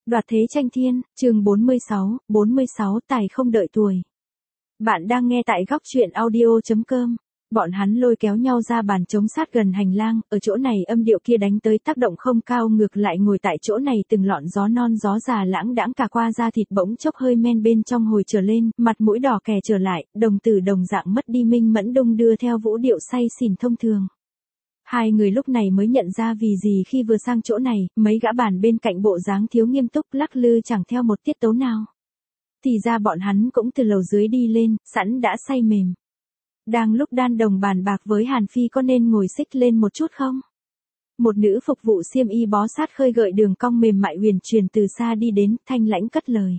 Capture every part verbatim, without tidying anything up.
Đoạt thế tranh thiên, chương bốn mươi sáu, bốn mươi sáu tài không đợi tuổi. Bạn đang nghe tại góc truyện audio chấm com. Bọn hắn lôi kéo nhau ra bàn trống sát gần hành lang, ở chỗ này âm điệu kia đánh tới tác động không cao, ngược lại ngồi tại chỗ này từng lọn gió non gió già lãng đãng cả qua da thịt bỗng chốc hơi men bên trong hồi trở lên, mặt mũi đỏ kè trở lại, đồng tử đồng dạng mất đi minh mẫn đung đưa theo vũ điệu say xỉn thông thường. Hai người lúc này mới nhận ra vì gì khi vừa sang chỗ này, mấy gã bàn bên cạnh bộ dáng thiếu nghiêm túc lắc lư chẳng theo một tiết tấu nào. Thì ra bọn hắn cũng từ lầu dưới đi lên, sẵn đã say mềm. Đang lúc Đan Đồng bàn bạc với Hàn Phi có nên ngồi xích lên một chút không? Một nữ phục vụ xiêm y bó sát khơi gợi đường cong mềm mại huyền truyền từ xa đi đến, thanh lãnh cất lời.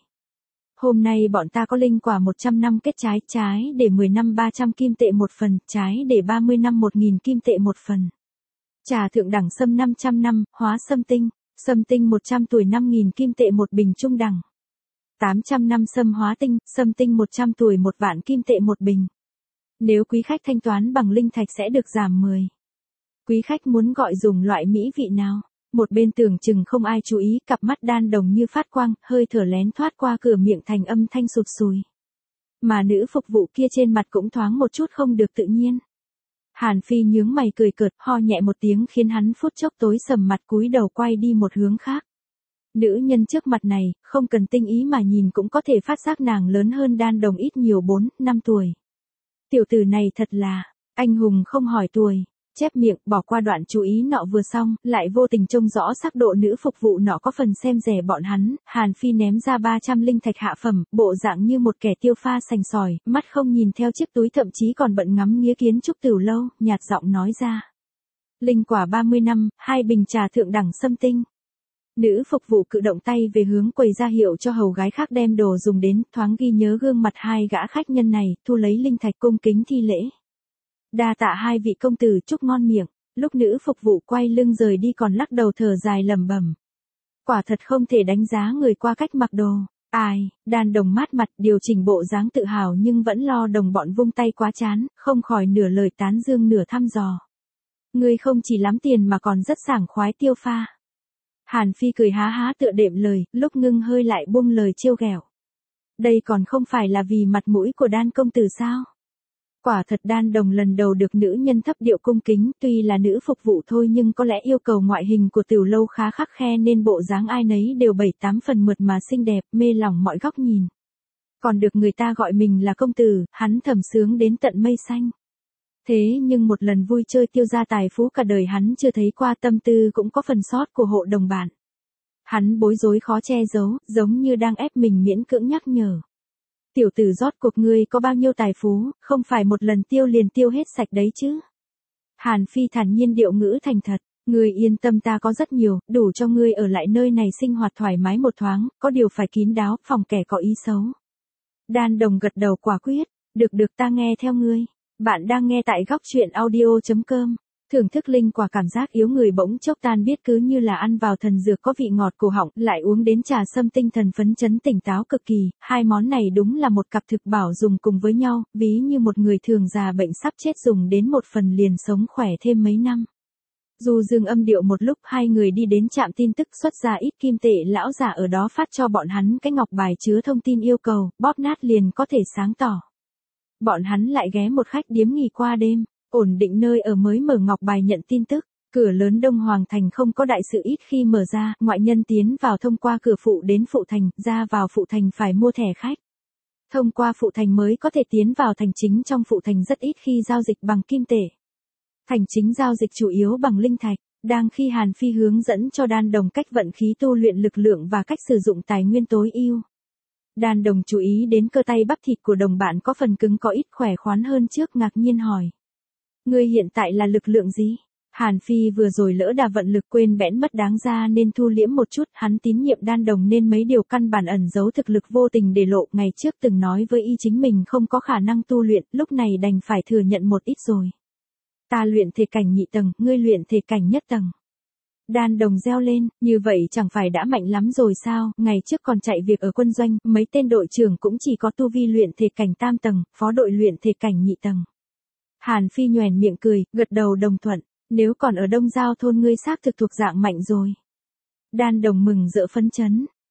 Hôm nay bọn ta có linh quả một trăm năm kết trái, trái để mười năm ba trăm kim tệ một phần, trái để ba mươi năm một nghìn kim tệ một phần. Trà thượng đẳng sâm năm trăm năm, hóa sâm tinh, sâm tinh một trăm tuổi năm nghìn kim tệ một bình trung đẳng. tám trăm năm sâm hóa tinh, sâm tinh một trăm tuổi một vạn kim tệ một bình. Nếu quý khách thanh toán bằng linh thạch sẽ được giảm mười. Quý khách muốn gọi dùng loại mỹ vị nào? Một bên tưởng chừng không ai chú ý, cặp mắt Đan Đồng như phát quang, hơi thở lén thoát qua cửa miệng thành âm thanh sụt sùi. Mà nữ phục vụ kia trên mặt cũng thoáng một chút không được tự nhiên. Hàn Phi nhướng mày cười cợt, ho nhẹ một tiếng khiến hắn phút chốc tối sầm mặt cúi đầu quay đi một hướng khác. Nữ nhân trước mặt này, không cần tinh ý mà nhìn cũng có thể phát giác nàng lớn hơn Đan Đồng ít nhiều bốn, năm tuổi. Tiểu tử này thật là, anh hùng không hỏi tuổi. Chép miệng, bỏ qua đoạn chú ý nọ vừa xong, lại vô tình trông rõ sắc độ nữ phục vụ nọ có phần xem rẻ bọn hắn. Hàn Phi ném ra ba trăm linh thạch hạ phẩm, bộ dạng như một kẻ tiêu pha sành sỏi, mắt không nhìn theo chiếc túi, thậm chí còn bận ngắm nghía kiến trúc Tửu Lâu, nhạt giọng nói ra. Linh quả ba mươi năm, hai bình trà thượng đẳng sâm tinh. Nữ phục vụ cự động tay về hướng quầy ra hiệu cho hầu gái khác đem đồ dùng đến, thoáng ghi nhớ gương mặt hai gã khách nhân này, thu lấy linh thạch cung kính thi lễ. Đa tạ hai vị công tử, chúc ngon miệng. Lúc nữ phục vụ quay lưng rời đi còn lắc đầu thở dài lẩm bẩm. Quả thật không thể đánh giá người qua cách mặc đồ. Ai, Đan Đồng mát mặt điều chỉnh bộ dáng tự hào nhưng vẫn lo đồng bọn vung tay quá chán, không khỏi nửa lời tán dương nửa thăm dò. Ngươi không chỉ lắm tiền mà còn rất sảng khoái tiêu pha. Hàn Phi cười há há tựa đệm lời, lúc ngưng hơi lại buông lời trêu ghẹo. Đây còn không phải là vì mặt mũi của Đan công tử sao? Quả thật Đan Đồng lần đầu được nữ nhân thấp điệu cung kính, tuy là nữ phục vụ thôi nhưng có lẽ yêu cầu ngoại hình của Tửu Lâu khá khắt khe nên bộ dáng ai nấy đều bảy tám phần mượt mà xinh đẹp, mê lòng mọi góc nhìn. Còn được người ta gọi mình là công tử, hắn thầm sướng đến tận mây xanh. Thế nhưng một lần vui chơi tiêu gia tài phú cả đời hắn chưa thấy qua, tâm tư cũng có phần sót của hộ đồng bạn. Hắn bối rối khó che giấu, giống như đang ép mình miễn cưỡng nhắc nhở. Tiểu tử rốt cuộc ngươi có bao nhiêu tài phú, không phải một lần tiêu liền tiêu hết sạch đấy chứ. Hàn Phi thản nhiên điệu ngữ thành thật, ngươi yên tâm, ta có rất nhiều, đủ cho ngươi ở lại nơi này sinh hoạt thoải mái một thoáng, có điều phải kín đáo, phòng kẻ có ý xấu. Đan Đồng gật đầu quả quyết, được được ta nghe theo ngươi. Bạn đang nghe tại góc truyện audio chấm com. Thưởng thức linh quả, cảm giác yếu người bỗng chốc tan biết, cứ như là ăn vào thần dược có vị ngọt cổ họng, lại uống đến trà sâm tinh thần phấn chấn tỉnh táo cực kỳ. Hai món này đúng là một cặp thực bảo dùng cùng với nhau, ví như một người thường già bệnh sắp chết dùng đến một phần liền sống khỏe thêm mấy năm. Dù dừng âm điệu một lúc, hai người đi đến trạm tin tức, xuất ra ít kim tệ, lão giả ở đó phát cho bọn hắn cái ngọc bài chứa thông tin yêu cầu, bóp nát liền có thể sáng tỏ. Bọn hắn lại ghé một khách điếm nghỉ qua đêm, ổn định nơi ở mới mở ngọc bài nhận tin tức. Cửa lớn Đông Hoàng Thành không có đại sự ít khi mở ra, ngoại nhân tiến vào thông qua cửa phụ đến phụ thành, ra vào phụ thành phải mua thẻ khách. Thông qua phụ thành mới có thể tiến vào thành chính, trong phụ thành rất ít khi giao dịch bằng kim tệ. Thành chính giao dịch chủ yếu bằng linh thạch. Đang khi Hàn Phi hướng dẫn cho Đan Đồng cách vận khí tu luyện lực lượng và cách sử dụng tài nguyên tối ưu. Đan Đồng chú ý đến cơ tay bắp thịt của đồng bạn có phần cứng, có ít khỏe khoắn hơn trước, ngạc nhiên hỏi. Ngươi hiện tại là lực lượng gì? Hàn Phi vừa rồi lỡ đà vận lực quên bẽn mất đáng ra nên thu liễm một chút, hắn tín nhiệm Đan Đồng nên mấy điều căn bản ẩn giấu thực lực vô tình để lộ, ngày trước từng nói với y chính mình không có khả năng tu luyện, lúc này đành phải thừa nhận một ít rồi. Ta luyện thể cảnh nhị tầng, ngươi luyện thể cảnh nhất tầng. Đan Đồng reo lên, như vậy chẳng phải đã mạnh lắm rồi sao, ngày trước còn chạy việc ở quân doanh, mấy tên đội trưởng cũng chỉ có tu vi luyện thể cảnh tam tầng, phó đội luyện thể cảnh nhị tầng. Hàn Phi nhoẻn miệng cười, gật đầu đồng thuận, nếu còn ở Đông Giao thôn ngươi xác thực thuộc dạng mạnh rồi. Đan Đồng mừng rỡ phấn chấn,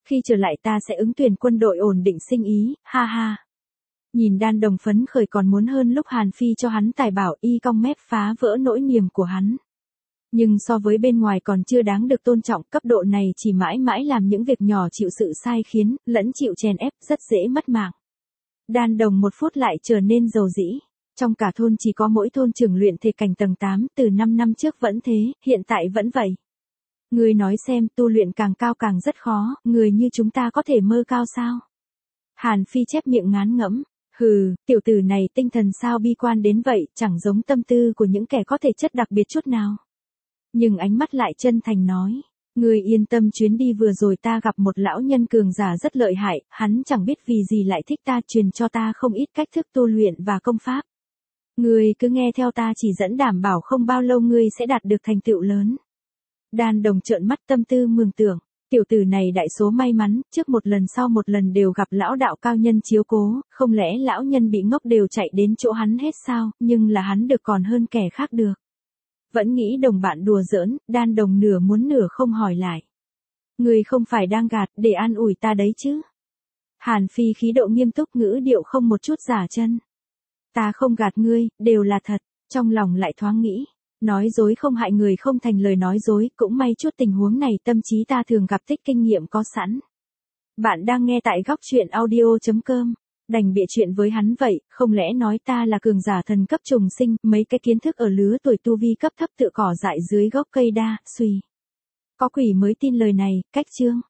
Khi trở lại ta sẽ ứng tuyển quân đội ổn định sinh ý, ha ha. Nhìn Đan Đồng phấn khởi còn muốn hơn lúc Hàn Phi cho hắn tài bảo y cong mép phá vỡ nỗi niềm của hắn. Nhưng so với bên ngoài còn chưa đáng được tôn trọng, cấp độ này chỉ mãi mãi làm những việc nhỏ chịu sự sai khiến, lẫn chịu chèn ép, rất dễ mất mạng. Đan Đồng một phút lại trở nên dầu dĩ. Trong cả thôn chỉ có mỗi thôn trưởng luyện thể cảnh tầng tám, từ năm năm trước vẫn thế, hiện tại vẫn vậy. Người nói xem, tu luyện càng cao càng rất khó, người như chúng ta có thể mơ cao sao? Hàn Phi chép miệng ngán ngẫm. Hừ, tiểu tử này tinh thần sao bi quan đến vậy, chẳng giống tâm tư của những kẻ có thể chất đặc biệt chút nào. Nhưng ánh mắt lại chân thành nói. Người yên tâm, chuyến đi vừa rồi ta gặp một lão nhân cường giả rất lợi hại, hắn chẳng biết vì gì lại thích ta, truyền cho ta không ít cách thức tu luyện và công pháp. Ngươi cứ nghe theo ta chỉ dẫn, đảm bảo không bao lâu ngươi sẽ đạt được thành tựu lớn. Đan Đồng trợn mắt tâm tư mường tượng, tiểu tử này đại số may mắn, trước một lần sau một lần đều gặp lão đạo cao nhân chiếu cố, không lẽ lão nhân bị ngốc đều chạy đến chỗ hắn hết sao, nhưng là hắn được còn hơn kẻ khác được. Vẫn nghĩ đồng bạn đùa giỡn, Đan Đồng nửa muốn nửa không hỏi lại. Ngươi không phải đang gạt để an ủi ta đấy chứ? Hàn Phi khí độ nghiêm túc, ngữ điệu không một chút giả chân. Ta không gạt ngươi, đều là thật, trong lòng lại thoáng nghĩ. Nói dối không hại người, không thành lời nói dối, cũng may chút tình huống này tâm trí ta thường gặp, tích kinh nghiệm có sẵn. Bạn đang nghe tại góc truyện audio chấm com. Đành bịa chuyện với hắn vậy, không lẽ nói ta là cường giả thần cấp trùng sinh, mấy cái kiến thức ở lứa tuổi tu vi cấp thấp tựa cỏ dại dưới gốc cây đa, suy. Có quỷ mới tin lời này, cách chương.